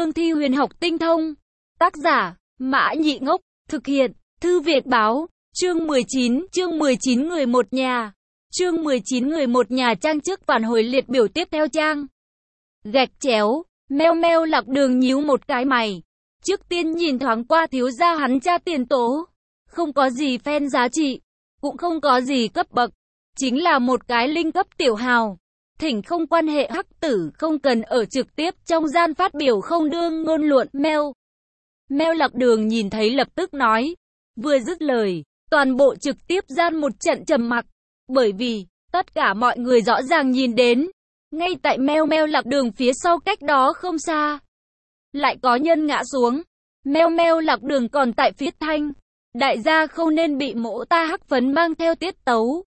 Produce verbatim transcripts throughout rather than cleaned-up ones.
cương thi huyền học tinh thông. Tác giả, Mã Nhị Ngốc, thực hiện, Thư Việt Báo, chương mười chín, chương mười chín người một nhà. Chương mười chín người một nhà trang trước phản hồi liệt biểu tiếp theo trang. Gạch chéo, meo meo Lạc Đường nhíu một cái mày. Trước tiên nhìn thoáng qua thiếu gia hắn cha tiền tố. Không có gì fan giá trị, cũng không có gì cấp bậc. Chính là một cái linh cấp tiểu hào. Thỉnh không quan hệ hắc tử, không cần ở trực tiếp trong gian phát biểu không đương ngôn luận. Meo Meo Lạc Đường nhìn thấy lập tức nói. Vừa dứt lời, toàn bộ trực tiếp gian một trận trầm mặc. Bởi vì, tất cả mọi người rõ ràng nhìn đến. Ngay tại Meo Meo Lạc Đường phía sau cách đó không xa. Lại có nhân ngã xuống. Meo Meo Lạc Đường còn tại phía thanh. Đại gia không nên bị mỗ ta hắc phấn mang theo tiết tấu.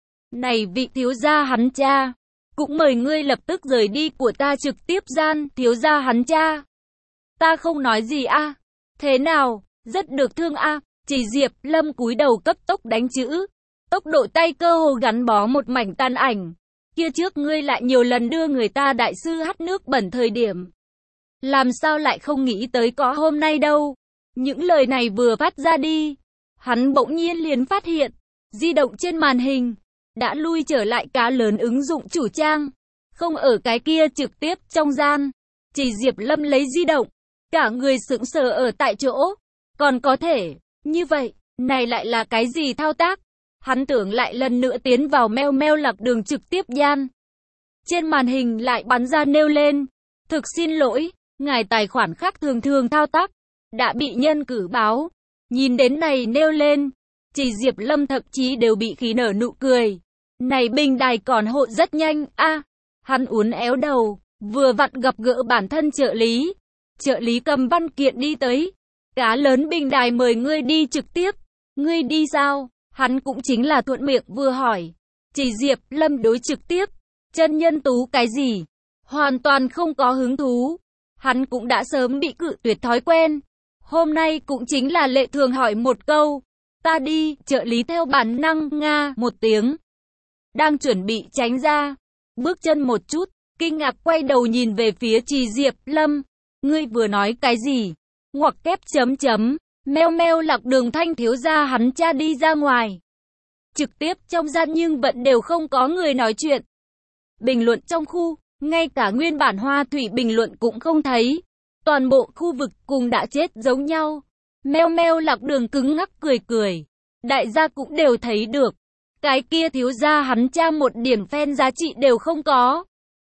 Này vị thiếu gia hắn cha. Cũng mời ngươi lập tức rời đi của ta trực tiếp gian, thiếu gia hắn cha. Ta không nói gì a à? Thế nào, rất được thương a à? Chỉ Diệp Lâm cúi đầu cấp tốc đánh chữ. Tốc độ tay cơ hồ gắn bó một mảnh tàn ảnh. Kia trước ngươi lại nhiều lần đưa người ta đại sư hắt nước bẩn thời điểm. Làm sao lại không nghĩ tới có hôm nay đâu. Những lời này vừa phát ra đi. Hắn bỗng nhiên liền phát hiện. Di động trên màn hình. Đã lui trở lại cá lớn ứng dụng chủ trang. Không ở cái kia trực tiếp trong gian. Chỉ Diệp Lâm lấy di động. Cả người sững sờ ở tại chỗ. Còn có thể. Như vậy. Này lại là cái gì thao tác? Hắn tưởng lại lần nữa tiến vào Meo Meo Lạc Đường trực tiếp gian. Trên màn hình lại bắn ra nêu lên. Thực xin lỗi. Ngài tài khoản khác thường thường thao tác. Đã bị nhân cử báo. Nhìn đến này nêu lên. Chỉ Diệp Lâm thậm chí đều bị khí nở nụ cười. Này bình đài còn hộ rất nhanh, a à, hắn uốn éo đầu, vừa vặn gặp gỡ bản thân trợ lý. Trợ lý cầm văn kiện đi tới. Cá lớn bình đài mời ngươi đi trực tiếp. Ngươi đi sao? Hắn cũng chính là thuận miệng vừa hỏi. Chỉ Diệp Lâm đối trực tiếp. Chân nhân tú cái gì? Hoàn toàn không có hứng thú. Hắn cũng đã sớm bị cự tuyệt thói quen. Hôm nay cũng chính là lệ thường hỏi một câu. Ta đi, trợ lý theo bản năng, nga, một tiếng. Đang chuẩn bị tránh ra. Bước chân một chút, kinh ngạc quay đầu nhìn về phía Trì Diệp Lâm. Ngươi vừa nói cái gì? Ngoặc kép chấm chấm. Meo Meo Lạc Đường thanh thiếu gia hắn cha đi ra ngoài. Trực tiếp trong gian nhưng vẫn đều không có người nói chuyện. Bình luận trong khu, ngay cả nguyên bản hoa thủy bình luận cũng không thấy. Toàn bộ khu vực cùng đã chết giống nhau. Meo Meo Lạc Đường cứng ngắc cười cười. Đại gia cũng đều thấy được. Cái kia thiếu gia hắn cha một điểm fan giá trị đều không có.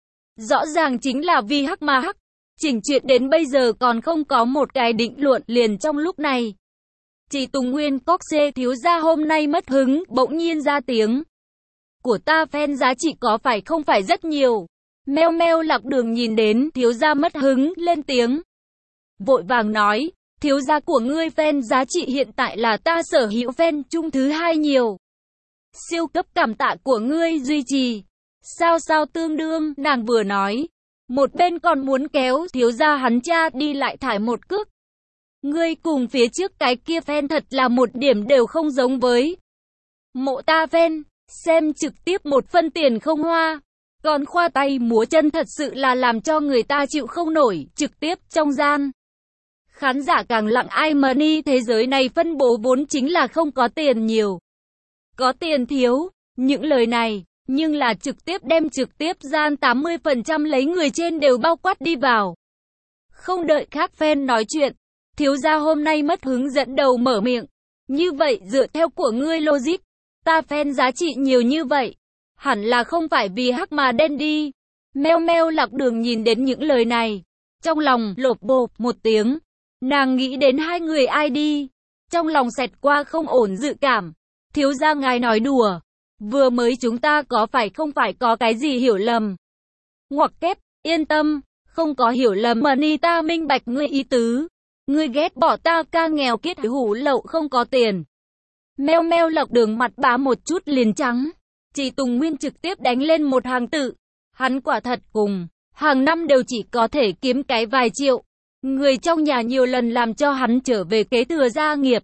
Rõ ràng chính là vì hắc mà hắc. Chỉnh chuyện đến bây giờ còn không có một cái định luận liền trong lúc này. Chỉ Tùng Nguyên Cóc xê thiếu gia hôm nay mất hứng, bỗng nhiên ra tiếng. Của ta fan giá trị có phải không phải rất nhiều. Meo Meo Lạc Đường nhìn đến thiếu gia mất hứng, lên tiếng. Vội vàng nói, thiếu gia của ngươi fan giá trị hiện tại là ta sở hữu fan chung thứ hai nhiều. Siêu cấp cảm tạ của ngươi duy trì. Sao sao tương đương, nàng vừa nói. Một bên còn muốn kéo thiếu gia hắn cha đi lại thải một cước. Ngươi cùng phía trước cái kia fan thật là một điểm đều không giống với. Mộ ta fan, xem trực tiếp một phân tiền không hoa. Còn khoa tay múa chân thật sự là làm cho người ta chịu không nổi, trực tiếp trong gian. Khán giả càng lặng ai money thế giới này phân bố vốn chính là không có tiền nhiều. Có tiền thiếu, những lời này, nhưng là trực tiếp đem trực tiếp gian tám mươi phần trăm lấy người trên đều bao quát đi vào. Không đợi khác fan nói chuyện, thiếu gia hôm nay mất hứng dẫn đầu mở miệng. Như vậy dựa theo của ngươi logic, ta fan giá trị nhiều như vậy, hẳn là không phải vì hắc mà đen đi. Meo Meo Lạc Đường nhìn đến những lời này, trong lòng lộp bộp một tiếng, nàng nghĩ đến hai người ai đi, trong lòng xẹt qua không ổn dự cảm. Thiếu gia ngài nói đùa, vừa mới chúng ta có phải không phải có cái gì hiểu lầm. Ngoặc kép, yên tâm, không có hiểu lầm mà ni ta minh bạch ngươi ý tứ. Ngươi ghét bỏ ta ca nghèo kiết hủ lậu không có tiền. Meo Meo Lạc Đường mặt bá một chút liền trắng. Chỉ Tùng Nguyên trực tiếp đánh lên một hàng tự. Hắn quả thật cùng, hàng năm đều chỉ có thể kiếm cái vài triệu. Người trong nhà nhiều lần làm cho hắn trở về kế thừa gia nghiệp.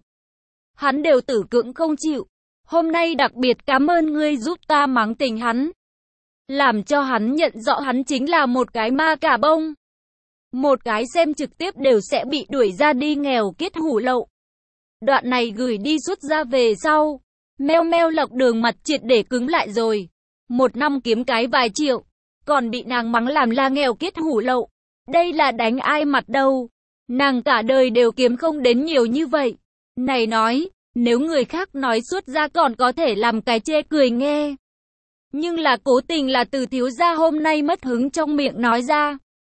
Hắn đều tử cưỡng không chịu. Hôm nay đặc biệt cảm ơn ngươi giúp ta mắng tình hắn. Làm cho hắn nhận rõ hắn chính là một cái ma cà bông. một cái xem trực tiếp đều sẽ bị đuổi ra đi nghèo kiết hủ lậu. Đoạn này gửi đi xuất ra về sau, Meo Meo Lộc Đường mặt triệt để cứng lại rồi. Một năm kiếm cái vài triệu, còn bị nàng mắng làm là nghèo kiết hủ lậu. Đây là đánh ai mặt đâu. Nàng cả đời đều kiếm không đến nhiều như vậy. Này nói, nếu người khác nói xuất ra còn có thể làm cái chê cười nghe. Nhưng là cố tình là từ thiếu gia hôm nay mất hứng trong miệng nói ra.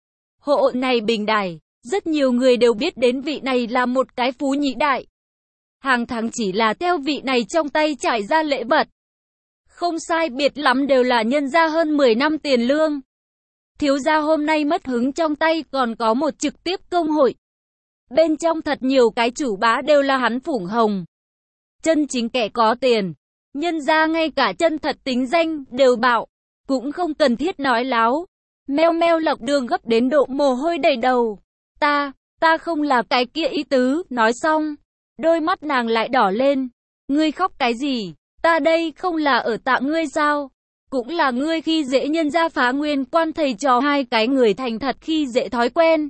Hộ này bình đài, rất nhiều người đều biết đến vị này là một cái phú nhị đại. Hàng tháng chỉ là theo vị này trong tay trải ra lễ vật. Không sai biệt lắm đều là nhân ra hơn mười năm tiền lương. Thiếu gia hôm nay mất hứng trong tay còn có một trực tiếp công hội. Bên trong thật nhiều cái chủ bá đều là hắn phủng hồng. Chân chính kẻ có tiền. Nhân ra ngay cả chân thật tính danh đều bạo. Cũng không cần thiết nói láo. Meo Meo Lộc Đường gấp đến độ mồ hôi đầy đầu. Ta, ta không là cái kia ý tứ. Nói xong, đôi mắt nàng lại đỏ lên. Ngươi khóc cái gì? Ta đây không là ở tạ ngươi sao? Cũng là ngươi khi dễ nhân ra phá nguyên quan thầy trò hai cái người thành thật khi dễ thói quen.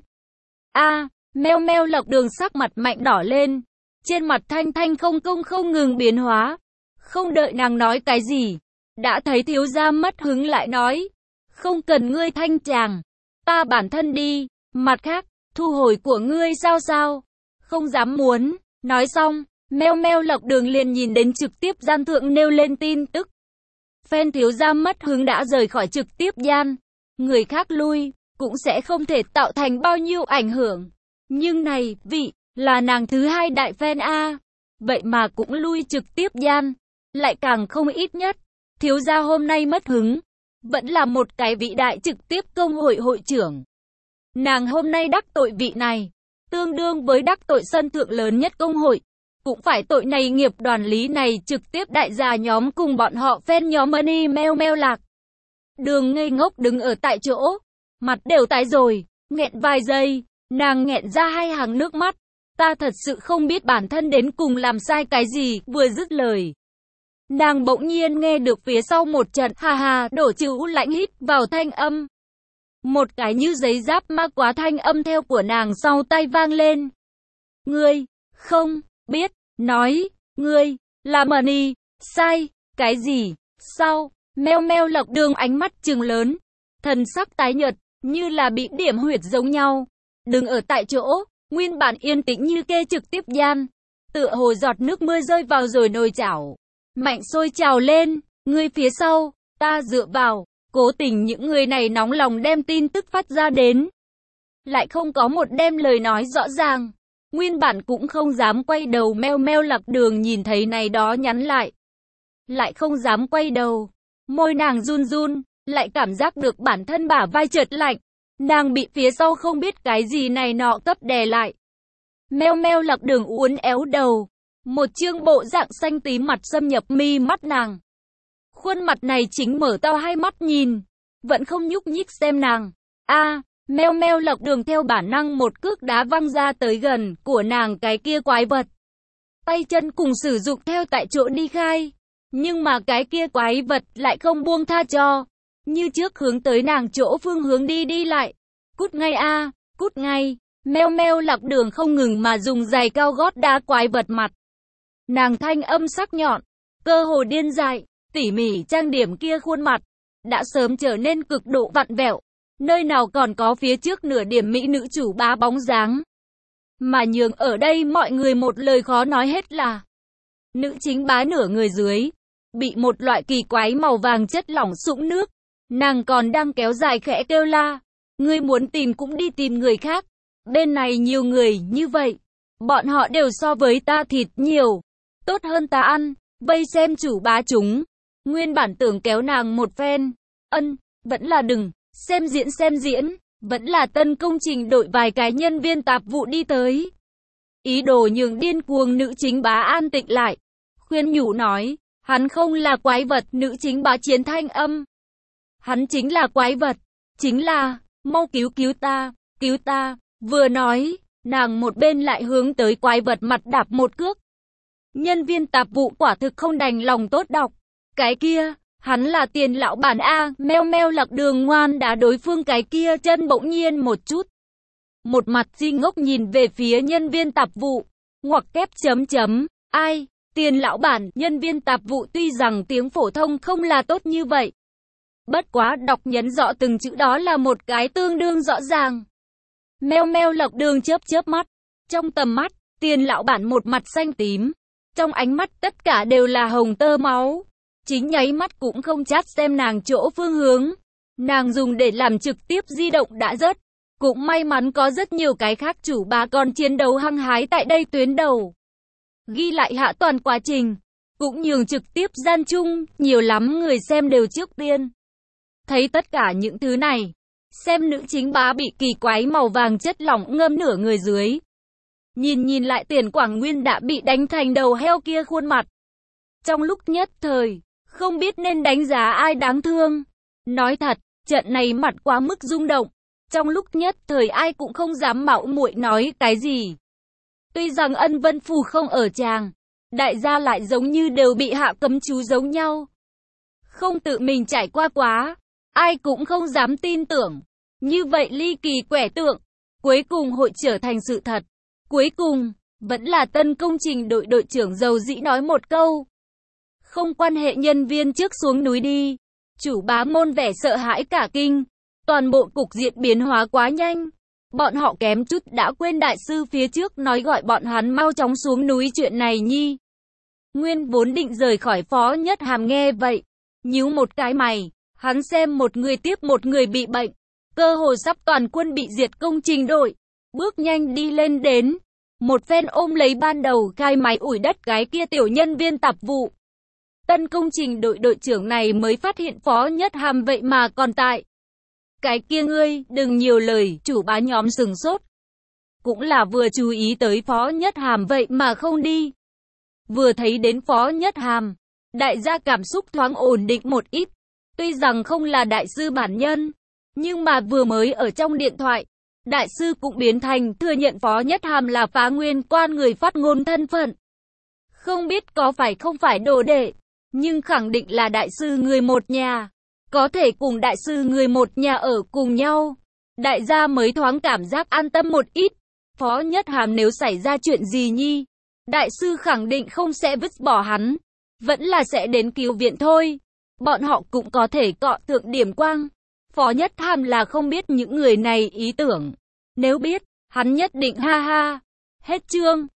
A, Meo Meo Lộc Đường sắc mặt mạnh đỏ lên. Trên mặt thanh thanh không công không ngừng biến hóa. Không đợi nàng nói cái gì. Đã thấy thiếu gia mất hứng lại nói. Không cần ngươi thanh chàng. Ta bản thân đi. Mặt khác, thu hồi của ngươi sao sao? Không dám muốn. Nói xong, Meo Meo Lộc Đường liền nhìn đến trực tiếp gian thượng nêu lên tin tức. Phen thiếu gia mất hứng đã rời khỏi trực tiếp gian. Người khác lui, cũng sẽ không thể tạo thành bao nhiêu ảnh hưởng. Nhưng này, vị, là nàng thứ hai đại fan A. Vậy mà cũng lui trực tiếp gian. Lại càng không ít nhất. Thiếu gia hôm nay mất hứng. Vẫn là một cái vị đại trực tiếp công hội hội trưởng. Nàng hôm nay đắc tội vị này. Tương đương với đắc tội sân thượng lớn nhất công hội. Cũng phải tội này nghiệp đoàn lý này trực tiếp đại gia nhóm cùng bọn họ fan nhóm Money Meo Meo Lạc. Đường ngây ngốc đứng ở tại chỗ. Mặt đều tái rồi. Nghẹn vài giây. Nàng nghẹn ra hai hàng nước mắt. Ta thật sự không biết bản thân đến cùng làm sai cái gì. Vừa dứt lời. Nàng bỗng nhiên nghe được phía sau một trận hà hà đổ chữ lãnh hít vào thanh âm. Một cái như giấy giáp ma quá thanh âm theo của nàng sau tay vang lên. Ngươi, không, biết, nói, ngươi, là Money, sai, cái gì, sao, Meo Meo Lộc Đường ánh mắt trừng lớn, thần sắc tái nhợt, như là bị điểm huyệt giống nhau. Đừng ở tại chỗ, nguyên bản yên tĩnh như kê trực tiếp gian, tựa hồ giọt nước mưa rơi vào rồi nồi chảo. Mạnh sôi trào lên, ngươi phía sau, ta dựa vào, cố tình những người này nóng lòng đem tin tức phát ra đến. Lại không có một đem lời nói rõ ràng, nguyên bản cũng không dám quay đầu. Meo Meo Lộc Đường nhìn thấy này đó nhắn lại. Lại không dám quay đầu, môi nàng run run, lại cảm giác được bản thân bả vai chợt lạnh. Nàng bị phía sau không biết cái gì này nọ cấp đè lại. Meo Meo Lộc Đường uốn éo đầu. Một chương bộ dạng xanh tím mặt xâm nhập mi mắt nàng. Khuôn mặt này chính mở to hai mắt nhìn. Vẫn không nhúc nhích xem nàng. A, Meo Meo Lộc Đường theo bản năng một cước đá văng ra tới gần của nàng cái kia quái vật. Tay chân cùng sử dụng theo tại chỗ đi khai. Nhưng mà cái kia quái vật lại không buông tha cho. Như trước hướng tới nàng chỗ phương hướng đi đi lại. Cút ngay a, cút ngay. Meo Meo Lộc Đường không ngừng mà dùng giày cao gót đá quái vật mặt. Nàng thanh âm sắc nhọn, cơ hồ điên dại, tỉ mỉ trang điểm kia khuôn mặt, đã sớm trở nên cực độ vặn vẹo, nơi nào còn có phía trước nửa điểm mỹ nữ chủ bá bóng dáng. Mà nhường ở đây mọi người một lời khó nói hết là, nữ chính bá nửa người dưới, bị một loại kỳ quái màu vàng chất lỏng sũng nước, nàng còn đang kéo dài khẽ kêu la, ngươi muốn tìm cũng đi tìm người khác, bên này nhiều người như vậy, bọn họ đều so với ta thịt nhiều. Tốt hơn ta ăn, vây xem chủ bá chúng. Nguyên bản tưởng kéo nàng một phen. Ân, vẫn là đừng, xem diễn xem diễn. Vẫn là tân công trình đội vài cái nhân viên tạp vụ đi tới. Ý đồ nhường điên cuồng nữ chính bá an tịnh lại. Khuyên nhủ nói, hắn không là quái vật. Nữ chính bá chiến thanh âm. Hắn chính là quái vật. Chính là, mau cứu cứu ta, cứu ta. Vừa nói, nàng một bên lại hướng tới quái vật mặt đạp một cước. Nhân viên tạp vụ quả thực không đành lòng tốt đọc. Cái kia, hắn là tiền lão bản A. Meo Meo Lộc Đường ngoan đá đối phương cái kia chân bỗng nhiên một chút. một mặt si ngốc nhìn về phía nhân viên tạp vụ, ngoặc kép chấm chấm, ai, Tiền lão bản, nhân viên tạp vụ tuy rằng tiếng phổ thông không là tốt như vậy. Bất quá đọc nhấn rõ từng chữ đó là một cái tương đương rõ ràng. Meo meo Lộc Đường chớp chớp mắt, trong tầm mắt, Tiền lão bản một mặt xanh tím, trong ánh mắt tất cả đều là hồng tơ máu. Chính nháy mắt cũng không chát xem nàng chỗ phương hướng, nàng dùng để làm trực tiếp di động đã rớt. Cũng may mắn có rất nhiều cái khác chủ bà còn chiến đấu hăng hái tại đây tuyến đầu. Ghi lại hạ toàn quá trình, cũng nhường trực tiếp gian chung, nhiều lắm người xem đều trước tiên. Thấy tất cả những thứ này, xem nữ chính bá bị kỳ quái màu vàng chất lỏng ngâm nửa người dưới. Nhìn nhìn lại Tiền Quảng Nguyên đã bị đánh thành đầu heo kia khuôn mặt. Trong lúc nhất thời, không biết nên đánh giá ai đáng thương. Nói thật, trận này mặt quá mức rung động. Trong lúc nhất thời ai cũng không dám mạo muội nói cái gì. Tuy rằng Ân Vân Phù không ở tràng, đại gia lại giống như đều bị hạ cấm chú giống nhau. Không tự mình trải qua quá, ai cũng không dám tin tưởng. Như vậy ly kỳ quẻ tượng, cuối cùng hội trở thành sự thật. Cuối cùng, vẫn là Tân Công Trình đội đội trưởng dầu dĩ nói một câu. Không quan hệ nhân viên trước xuống núi đi. Chủ bá môn vẻ sợ hãi cả kinh. Toàn bộ cục diện biến hóa quá nhanh. Bọn họ kém chút đã quên đại sư phía trước nói gọi bọn hắn mau chóng xuống núi chuyện này nhi. Nguyên vốn định rời khỏi Phó Nhất Hàm nghe vậy, nhíu một cái mày, hắn xem một người tiếp một người bị bệnh, cơ hồ sắp toàn quân bị diệt Công Trình đội, bước nhanh đi lên đến, một phen ôm lấy ban đầu khai máy ủi đất gái kia tiểu nhân viên tạp vụ. Tân Công Trình đội đội trưởng này mới phát hiện Phó Nhất Hàm vậy mà còn tại. Cái kia ngươi, đừng nhiều lời, chủ bá nhóm sừng sốt. Cũng là vừa chú ý tới Phó Nhất Hàm vậy mà không đi. Vừa thấy đến Phó Nhất Hàm, đại gia cảm xúc thoáng ổn định một ít. Tuy rằng không là đại sư bản nhân, nhưng mà vừa mới ở trong điện thoại, đại sư cũng biến thành thừa nhận Phó Nhất Hàm là Phá Nguyên Quan người phát ngôn thân phận. Không biết có phải không phải đồ đệ, nhưng khẳng định là đại sư người một nhà. Có thể cùng đại sư người một nhà ở cùng nhau. Đại gia mới thoáng cảm giác an tâm một ít. Phó Nhất Hàm nếu xảy ra chuyện gì nhi, đại sư khẳng định không sẽ vứt bỏ hắn. Vẫn là sẽ đến cứu viện thôi. Bọn họ cũng có thể cọ thượng điểm quang. Phó Nhất Hàm là không biết những người này ý tưởng. Nếu biết, hắn nhất định ha ha. Hết chương.